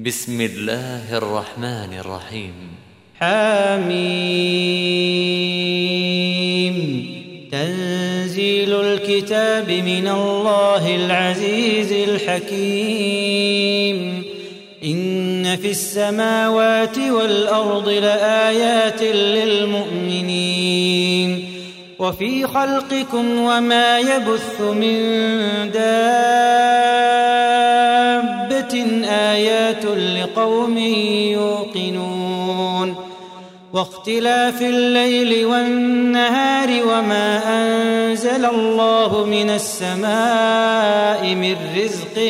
بسم الله الرحمن الرحيم. حميم. تنزيل الكتاب من الله العزيز الحكيم. إن في السماوات والأرض لآيات للمؤمنين وفي خلقكم وما يبث من دابة آيات لقوم يوقنون واختلاف الليل والنهار وما أنزل الله من السماء من رزق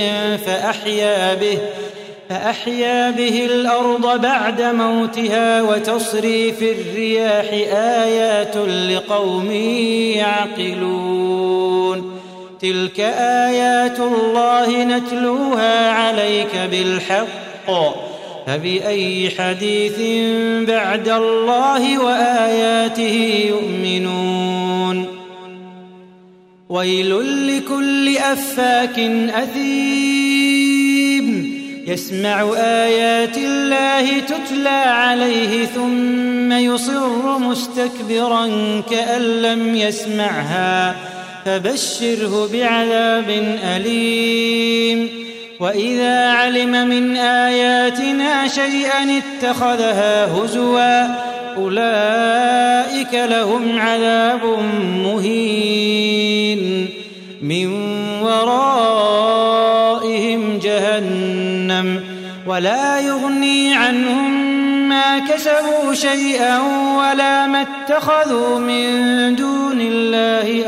فأحيا به الأرض بعد موتها وتصريف الرياح آيات لقوم يعقلون. تلك آيات الله نتلوها عليك بالحق فبأي حديث بعد الله وآياته يؤمنون. ويل لكل أفاك أثيم يسمع آيات الله تتلى عليه ثم يصر مستكبرا كأن لم يسمعها فبشره بعذاب أليم. وإذا علم من آياتنا شيئا اتخذها هزوا أولئك لهم عذاب مهين من ورائهم جهنم ولا يغني عنهم ما كسبوا شيئا ولا ما اتخذوا من دون الله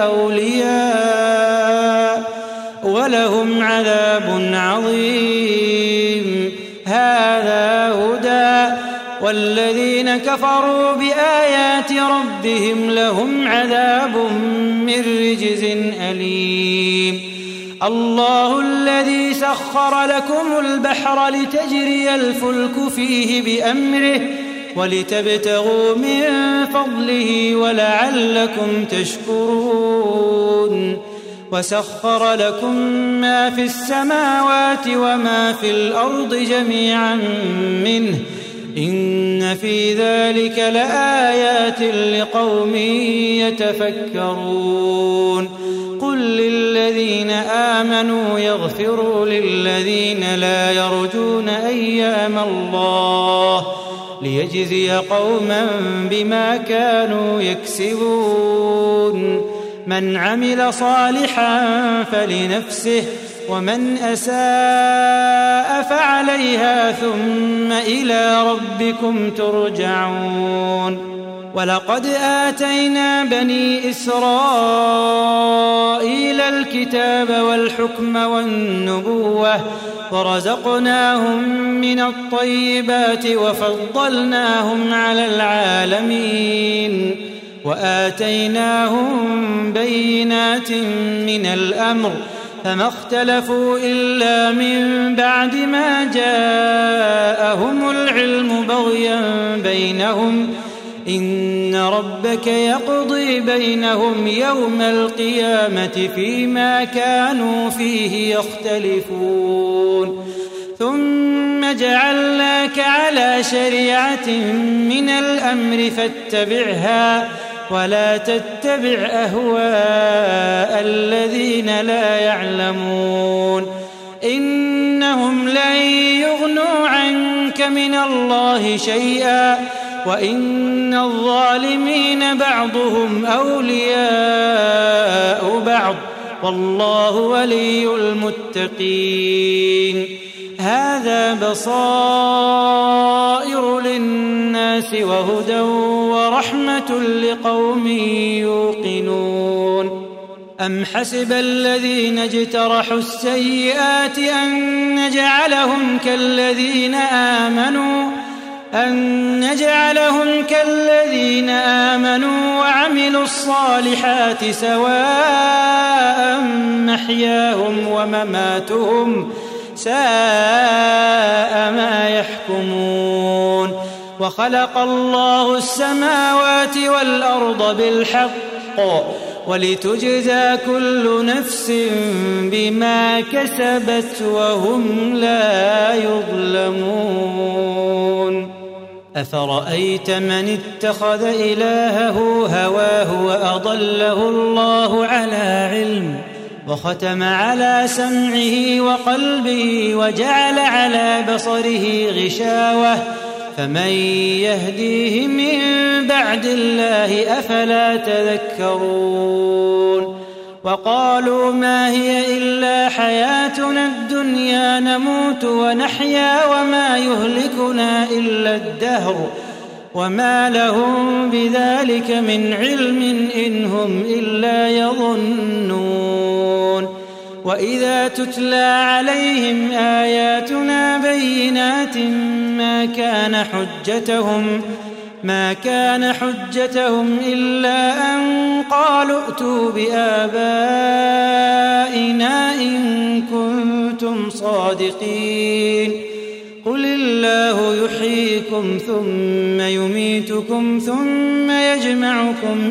أولياء ولهم عذاب عظيم. هذا هدى والذين كفروا بآيات ربهم لهم عذاب من رجز أليم. الله الذي سخر لكم البحر لتجري الفلك فيه بأمره ولتبتغوا من فضله ولعلكم تشكرون. وسخر لكم ما في السماوات وما في الأرض جميعا منه إن في ذلك لآيات لقوم يتفكرون. قل للذين آمنوا يغفروا للذين لا يرجون أيام الله ليجزي قوما بما كانوا يكسبون. من عمل صالحا فلنفسه ومن أساء فعليها ثم إلى ربكم ترجعون. ولقد آتينا بني إسرائيل الكتاب والحكم والنبوة ورزقناهم من الطيبات وفضلناهم على العالمين وآتيناهم بينات من الأمر فما اختلفوا إلا من بعد ما جاءهم العلم بغيا بينهم إن ربك يقضي بينهم يوم القيامة فيما كانوا فيه يختلفون. ثم جعلناك على شريعة من الأمر فاتبعها ولا تتبع أهواء الذين لا يعلمون إنهم لن يغنوا عنك من الله شيئا وإن الظالمين بعضهم أولياء بعض والله ولي المتقين. هذا بصائر للناس وهدى ورحمة لقوم يوقنون. أم حسب الذين اجترحوا السيئات أن نجعلهم كالذين آمنوا وعملوا الصالحات سواء محياهم ومماتهم ساء ما يحكمون. وخلق الله السماوات والأرض بالحق ولتجزى كل نفس بما كسبت وهم لا يظلمون. أفرأيت من اتخذ إلهه هواه وأضله الله على علم وختم على سمعه وقلبه وجعل على بصره غشاوة فمن يهديه من بعد الله أفلا تذكرون. وقالوا ما هي إلا حياتنا الدنيا نموت ونحيا وما يهلكنا إلا الدهر وما لهم بذلك من علم إن هم إلا يظنون. وإذا تتلى عليهم آياتنا بينات ما كان حجتهم إلا أن قالوا ائتوا بآبائنا إن كنتم صادقين. قل الله يحييكم ثم يميتكم ثم يجمعكم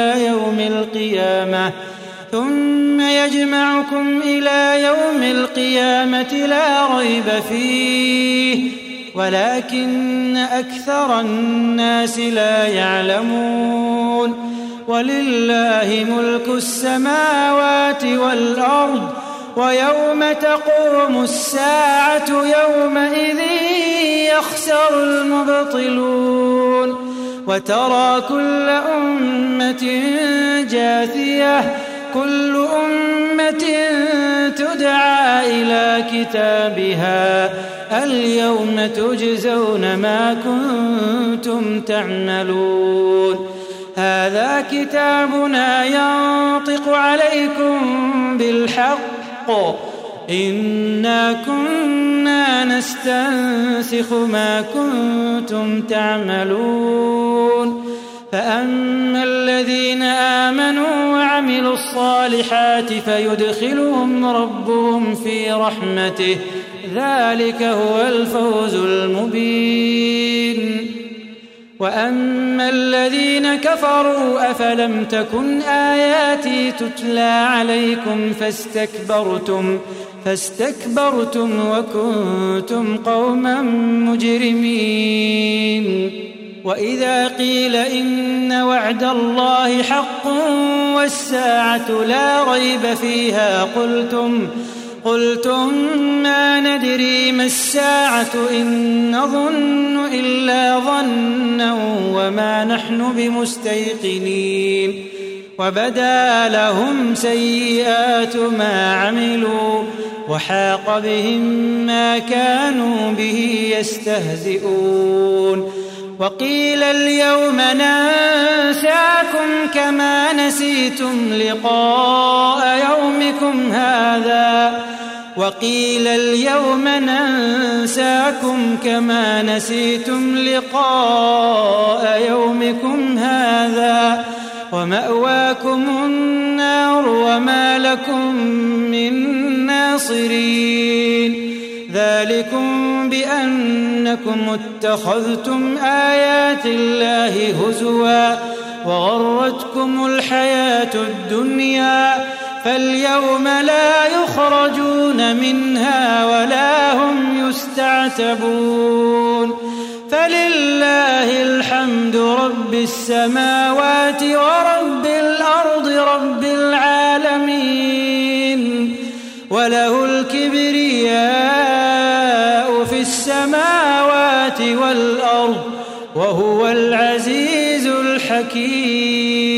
إلى يوم القيامة لا ريب فيه ولكن أكثر الناس لا يعلمون. ولله ملك السماوات والأرض ويوم تقوم الساعة يومئذ يخسر المبطلون. وترى كل أمة جاثية كل أمة تدعى إلى كتابها اليوم تجزون ما كنتم تعملون. هذا كتابنا ينطق عليكم بالحق إنا كنا نستنسخ ما كنتم تعملون. فأما الذين آمنوا وعملوا الصالحات فيدخلهم ربهم في رحمته ذلك هو الفوز المبين. وأما الذين كفروا أفلم تكن آياتي تتلى عليكم فاستكبرتم وكنتم قوما مجرمين. وإذا قيل إن وعد الله حق والساعة لا ريب فيها قلتم ما ندري ما الساعة إن نظن إلا ظنا وما نحن بمستيقنين. وبدا لهم سيئات ما عملوا وحاق بهم ما كانوا به يستهزئون. وقيل اليوم ننساكم كما نسيتم لقاء يومكم هذا ومأواكم النار وما لكم من ناصرين. ذلكم بأنكم اتخذتم آيات الله هزوا وغرتكم الحياة الدنيا فاليوم لا يخرجون منها ولا هم يستعتبون. فلله الحمد رب السماوات ورب الأرض رب العالمين وله الكبرياء في السماوات والأرض وهو العزيز الحكيم.